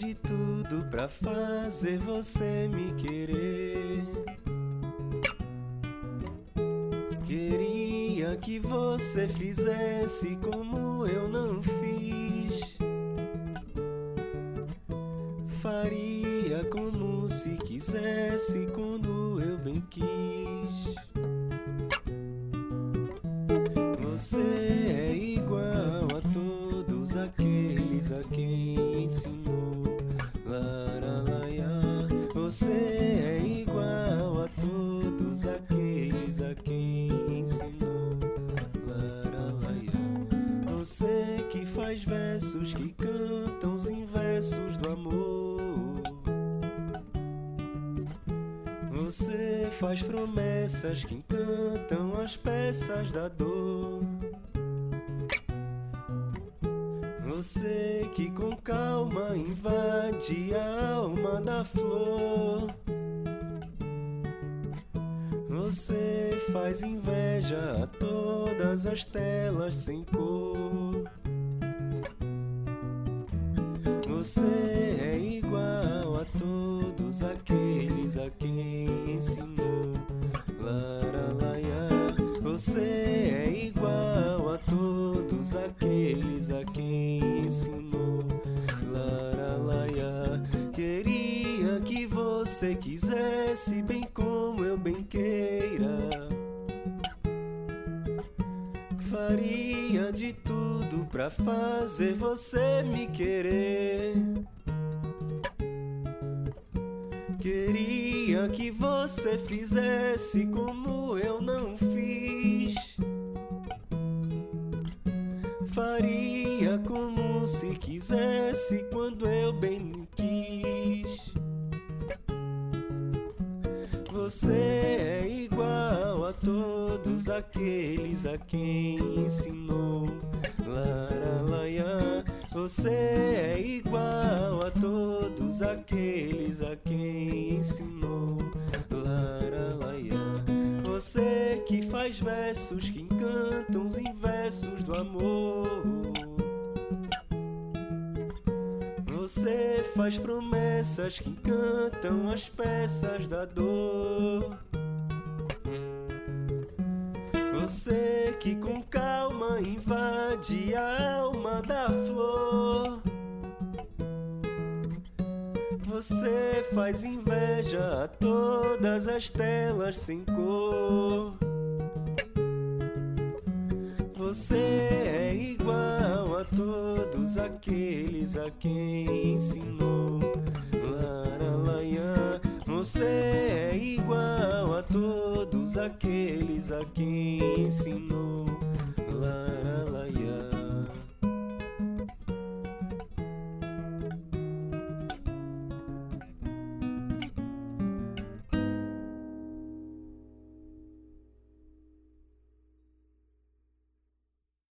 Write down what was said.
de tudo pra fazer você me querer. Queria que você fizesse como eu não fiz. Faria como se quisesse quando eu bem quis. Você é igual a todos aqueles a quem ensinou. Laralaia. Você é igual a todos aqueles a quem ensinou. Laralaia. Você que faz versos que cantam os inversos do amor. Você faz promessas que encantam as peças da dor. Você que com calma invade a alma da flor. Você faz inveja a todas as telas sem cor. Você é igual a todos aqueles a quem ensinou. Laralaia. Você é igual a todos aqueles a quem ensinou. Laralaia. Queria que você quisesse bem como eu bem queira. Faria de tudo pra fazer você me querer. Queria que você fizesse como eu não fiz. Faria como se quisesse quando eu bem quis. Você é igual a todos aqueles a quem ensinou. Laralaia. Você é igual a todos aqueles a quem ensinou. Laralaia. Você que faz versos que encantam os inversos do amor. Você faz promessas que encantam as peças da dor. Você que com calma invade a alma da flor. Você faz inveja a todas as telas sem cor. Você é igual a todos aqueles a quem ensinou. Laralaia. Você é igual a todos aqueles a quem ensinou. Laralaia.